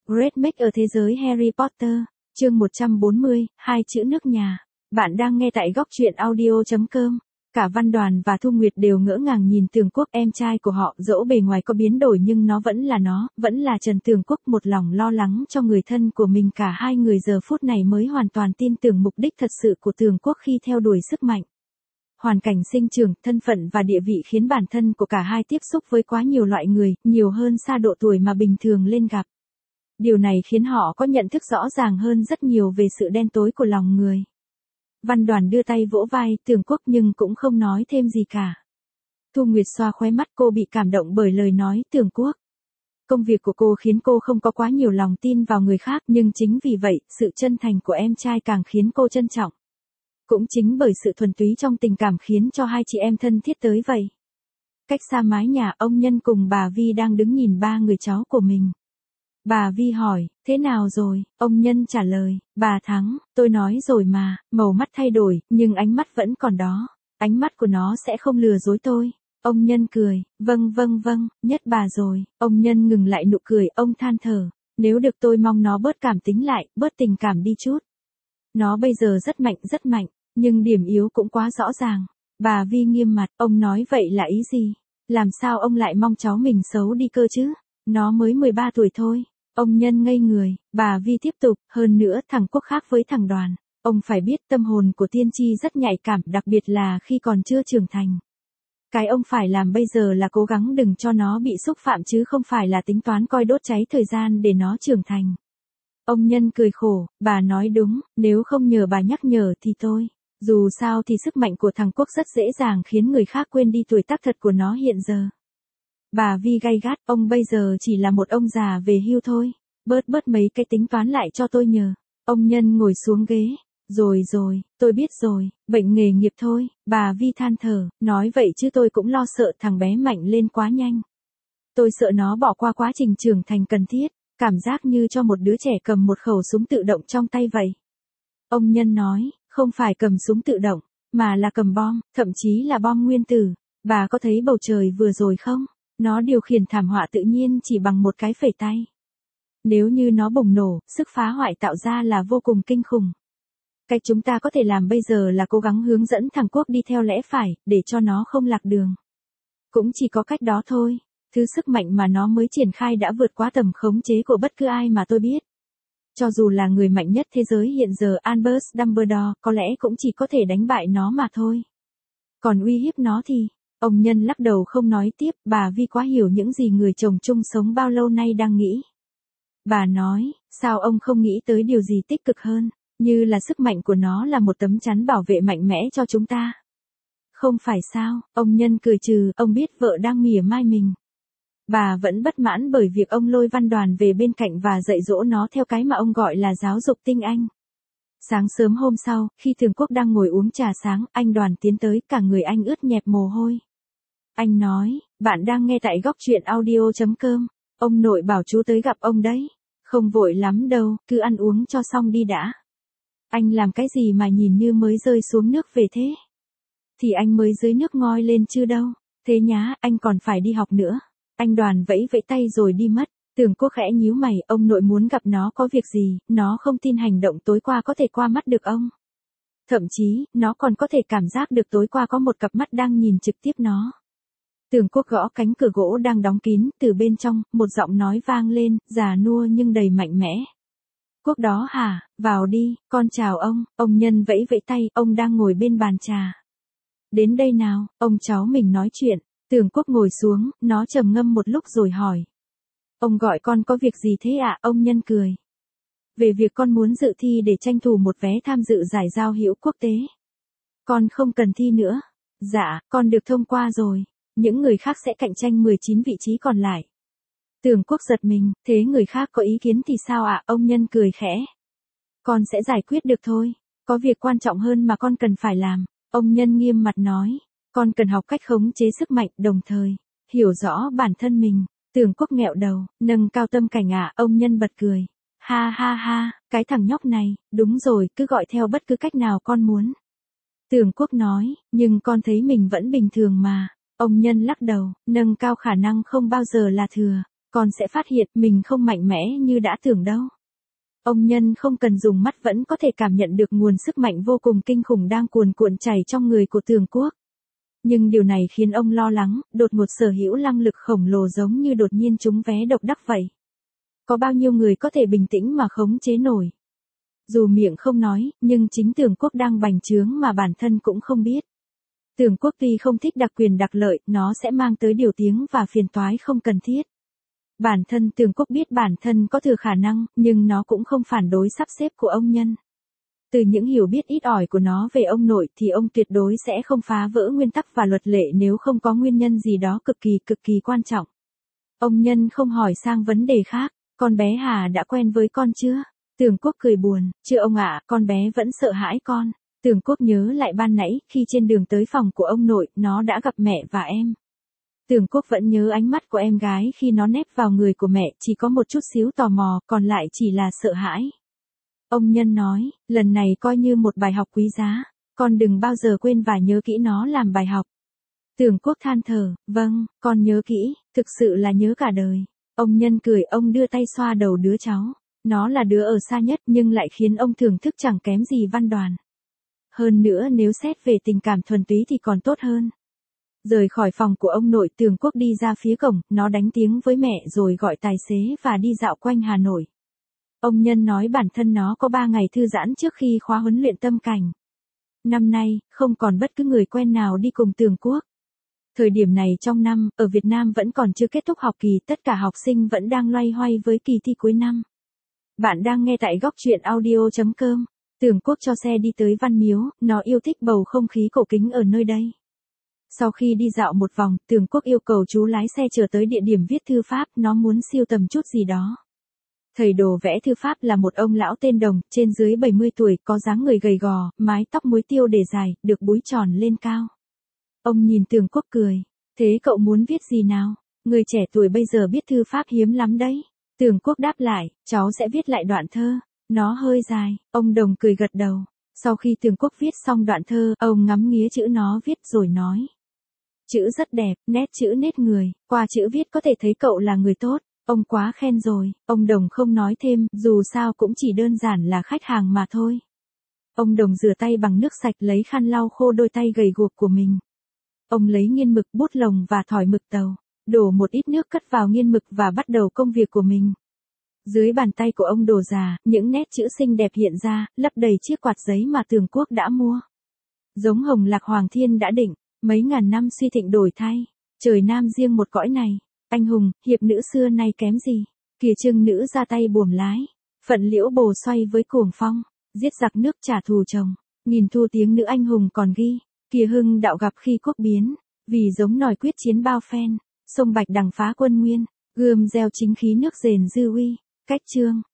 Great Make ở thế giới Harry Potter, chương 140, hai chữ nước nhà. Bạn đang nghe tại góc truyện audio.com. Cả Văn Đoàn và Thu Nguyệt đều ngỡ ngàng nhìn Tường Quốc, em trai của họ, dẫu bề ngoài có biến đổi nhưng nó, vẫn là Trần Tường Quốc, một lòng lo lắng cho người thân của mình. Cả hai người giờ phút này mới hoàn toàn tin tưởng mục đích thật sự của Tường Quốc khi theo đuổi sức mạnh. Hoàn cảnh sinh trưởng, thân phận và địa vị khiến bản thân của cả hai tiếp xúc với quá nhiều loại người, nhiều hơn xa độ tuổi mà bình thường lên gặp. Điều này khiến họ có nhận thức rõ ràng hơn rất nhiều về sự đen tối của lòng người. Văn Đoàn đưa tay vỗ vai Tường Quốc nhưng cũng không nói thêm gì cả. Thu Nguyệt xoa khóe mắt, cô bị cảm động bởi lời nói Tường Quốc. Công việc của cô khiến cô không có quá nhiều lòng tin vào người khác, nhưng chính vì vậy, sự chân thành của em trai càng khiến cô trân trọng. Cũng chính bởi sự thuần túy trong tình cảm khiến cho hai chị em thân thiết tới vậy. Cách xa mái nhà, ông Nhân cùng bà Vi đang đứng nhìn ba người cháu của mình. Bà Vi hỏi, thế nào rồi? Ông Nhân trả lời, bà Thắng, tôi nói rồi mà. Màu mắt thay đổi, nhưng ánh mắt vẫn còn đó. Ánh mắt của nó sẽ không lừa dối tôi. Ông Nhân cười, vâng, nhất bà rồi. Ông Nhân ngừng lại nụ cười, ông than thở. Nếu được tôi mong nó bớt cảm tính lại, bớt tình cảm đi chút. Nó bây giờ rất mạnh, nhưng điểm yếu cũng quá rõ ràng. Bà Vi nghiêm mặt, ông nói vậy là ý gì? Làm sao ông lại mong cháu mình xấu đi cơ chứ? Nó mới 13 tuổi thôi. Ông Nhân ngây người, bà Vi tiếp tục, hơn nữa thằng Quốc khác với thằng Đoàn. Ông phải biết tâm hồn của tiên tri rất nhạy cảm, đặc biệt là khi còn chưa trưởng thành. Cái ông phải làm bây giờ là cố gắng đừng cho nó bị xúc phạm chứ không phải là tính toán coi đốt cháy thời gian để nó trưởng thành. Ông Nhân cười khổ, bà nói đúng, nếu không nhờ bà nhắc nhở thì tôi. Dù sao thì sức mạnh của thằng Quốc rất dễ dàng khiến người khác quên đi tuổi tác thật của nó hiện giờ. Bà Vi gay gắt, ông bây giờ chỉ là một ông già về hưu thôi. Bớt mấy cái tính toán lại cho tôi nhờ. Ông Nhân ngồi xuống ghế. Rồi, tôi biết rồi, bệnh nghề nghiệp thôi. Bà Vi than thở, nói vậy chứ tôi cũng lo sợ thằng bé mạnh lên quá nhanh. Tôi sợ nó bỏ qua quá trình trưởng thành cần thiết. Cảm giác như cho một đứa trẻ cầm một khẩu súng tự động trong tay vậy. Ông Nhân nói, không phải cầm súng tự động, mà là cầm bom, thậm chí là bom nguyên tử. Bà có thấy bầu trời vừa rồi không? Nó điều khiển thảm họa tự nhiên chỉ bằng một cái phẩy tay. Nếu như nó bùng nổ, sức phá hoại tạo ra là vô cùng kinh khủng. Cách chúng ta có thể làm bây giờ là cố gắng hướng dẫn thằng Quốc đi theo lẽ phải, để cho nó không lạc đường. Cũng chỉ có cách đó thôi. Thứ sức mạnh mà nó mới triển khai đã vượt quá tầm khống chế của bất cứ ai mà tôi biết. Cho dù là người mạnh nhất thế giới hiện giờ Albus Dumbledore, có lẽ cũng chỉ có thể đánh bại nó mà thôi. Còn uy hiếp nó thì, ông Nhân lắc đầu không nói tiếp, bà Vi quá hiểu những gì người chồng chung sống bao lâu nay đang nghĩ. Bà nói, sao ông không nghĩ tới điều gì tích cực hơn, như là sức mạnh của nó là một tấm chắn bảo vệ mạnh mẽ cho chúng ta. Không phải sao, ông Nhân cười trừ, ông biết vợ đang mỉa mai mình. Bà vẫn bất mãn bởi việc ông lôi Văn Đoàn về bên cạnh và dạy dỗ nó theo cái mà ông gọi là giáo dục tinh anh. Sáng sớm hôm sau, khi Tường Quốc đang ngồi uống trà sáng, anh Đoàn tiến tới, cả người anh ướt nhẹp mồ hôi. Anh nói, bạn đang nghe tại góc truyện audio.com, ông nội bảo chú tới gặp ông đấy. Không vội lắm đâu, cứ ăn uống cho xong đi đã. Anh làm cái gì mà nhìn như mới rơi xuống nước về thế? Thì anh mới dưới nước ngoi lên chứ đâu. Thế nhá, anh còn phải đi học nữa. Anh Đoàn vẫy tay rồi đi mất. Tường Quốc khẽ nhíu mày, ông nội muốn gặp nó có việc gì, nó không tin hành động tối qua có thể qua mắt được ông. Thậm chí, nó còn có thể cảm giác được tối qua có một cặp mắt đang nhìn trực tiếp nó. Tường Quốc gõ cánh cửa gỗ đang đóng kín, từ bên trong, một giọng nói vang lên, già nua nhưng đầy mạnh mẽ. Quốc đó hả, vào đi, con chào ông Nhân vẫy tay, ông đang ngồi bên bàn trà. Đến đây nào, ông cháu mình nói chuyện. Tường Quốc ngồi xuống, nó trầm ngâm một lúc rồi hỏi. Ông gọi con có việc gì thế ạ? Ông Nhân cười. Về việc con muốn dự thi để tranh thủ một vé tham dự giải giao hữu quốc tế. Con không cần thi nữa. Dạ, con được thông qua rồi. Những người khác sẽ cạnh tranh 19 vị trí còn lại. Tường Quốc giật mình, thế người khác có ý kiến thì sao ạ? Ông Nhân cười khẽ. Con sẽ giải quyết được thôi. Có việc quan trọng hơn mà con cần phải làm. Ông Nhân nghiêm mặt nói. Con cần học cách khống chế sức mạnh, đồng thời hiểu rõ bản thân mình. Tường Quốc nghẹo đầu, nâng cao tâm cảnh ông Nhân bật cười. Ha, cái thằng nhóc này, đúng rồi, cứ gọi theo bất cứ cách nào con muốn. Tường Quốc nói, nhưng con thấy mình vẫn bình thường mà. Ông Nhân lắc đầu, nâng cao khả năng không bao giờ là thừa. con sẽ phát hiện mình không mạnh mẽ như đã tưởng đâu. Ông Nhân không cần dùng mắt vẫn có thể cảm nhận được nguồn sức mạnh vô cùng kinh khủng đang cuồn cuộn chảy trong người của Tường Quốc. Nhưng điều này khiến ông lo lắng, đột ngột sở hữu năng lực khổng lồ giống như đột nhiên trúng vé độc đắc vậy. Có bao nhiêu người có thể bình tĩnh mà khống chế nổi? Dù miệng không nói, nhưng chính Tường Quốc đang bành trướng mà bản thân cũng không biết. Tường Quốc tuy không thích đặc quyền đặc lợi, nó sẽ mang tới điều tiếng và phiền toái không cần thiết. Bản thân Tường Quốc biết bản thân có thừa khả năng, nhưng nó cũng không phản đối sắp xếp của ông Nhân. Từ những hiểu biết ít ỏi của nó về ông nội thì ông tuyệt đối sẽ không phá vỡ nguyên tắc và luật lệ nếu không có nguyên nhân gì đó cực kỳ quan trọng. Ông Nhân không hỏi sang vấn đề khác, con bé Hà đã quen với con chưa? Tường Quốc cười buồn, chưa ông ạ, con bé vẫn sợ hãi con. Tường Quốc nhớ lại ban nãy, khi trên đường tới phòng của ông nội, nó đã gặp mẹ và em. Tường Quốc vẫn nhớ ánh mắt của em gái khi nó nép vào người của mẹ, chỉ có một chút xíu tò mò, còn lại chỉ là sợ hãi. Ông Nhân nói, lần này coi như một bài học quý giá, con đừng bao giờ quên và nhớ kỹ nó làm bài học. Tường Quốc than thở, vâng, con nhớ kỹ, thực sự là nhớ cả đời. Ông Nhân cười, ông đưa tay xoa đầu đứa cháu. Nó là đứa ở xa nhất nhưng lại khiến ông thưởng thức chẳng kém gì Văn Đoàn. Hơn nữa nếu xét về tình cảm thuần túy thì còn tốt hơn. Rời khỏi phòng của ông nội, Tường Quốc đi ra phía cổng, nó đánh tiếng với mẹ rồi gọi tài xế và đi dạo quanh Hà Nội. Ông Nhân nói bản thân nó có 3 ngày thư giãn trước khi khóa huấn luyện tâm cảnh. Năm nay, không còn bất cứ người quen nào đi cùng Tường Quốc. Thời điểm này trong năm, ở Việt Nam vẫn còn chưa kết thúc học kỳ, tất cả học sinh vẫn đang loay hoay với kỳ thi cuối năm. Bạn đang nghe tại góc truyện audio.com. Tường Quốc cho xe đi tới Văn Miếu, nó yêu thích bầu không khí cổ kính ở nơi đây. Sau khi đi dạo một vòng, Tường Quốc yêu cầu chú lái xe chở tới địa điểm viết thư pháp, nó muốn sưu tầm chút gì đó. Thầy đồ vẽ thư pháp là một ông lão tên Đồng, trên dưới 70 tuổi, có dáng người gầy gò, mái tóc muối tiêu để dài, được búi tròn lên cao. Ông nhìn Tường Quốc cười, thế cậu muốn viết gì nào? Người trẻ tuổi bây giờ biết thư pháp hiếm lắm đấy. Tường Quốc đáp lại, cháu sẽ viết lại đoạn thơ. Nó hơi dài, ông Đồng cười gật đầu. Sau khi Tường Quốc viết xong đoạn thơ, ông ngắm nghía chữ nó viết rồi nói. Chữ rất đẹp, nét chữ nết người, qua chữ viết có thể thấy cậu là người tốt. Ông quá khen rồi, ông Đồng không nói thêm, dù sao cũng chỉ đơn giản là khách hàng mà thôi. Ông Đồng rửa tay bằng nước sạch, lấy khăn lau khô đôi tay gầy guộc của mình. Ông lấy nghiên mực, bút lồng và thỏi mực tàu, đổ một ít nước cất vào nghiên mực và bắt đầu công việc của mình. Dưới bàn tay của ông đồ già, những nét chữ xinh đẹp hiện ra, lấp đầy chiếc quạt giấy mà Tường Quốc đã mua. Giống hồng lạc Hoàng Thiên đã định, mấy ngàn năm suy thịnh đổi thay, trời Nam riêng một cõi này. Anh hùng, hiệp nữ xưa nay kém gì, kìa trưng nữ ra tay buồm lái, phận liễu bồ xoay với cuồng phong, giết giặc nước trả thù chồng, nghìn thu tiếng nữ anh hùng còn ghi, kìa hưng đạo gặp khi quốc biến, vì giống nòi quyết chiến bao phen, sông Bạch đằng phá quân nguyên, gươm gieo chính khí nước rền dư uy, cách chương.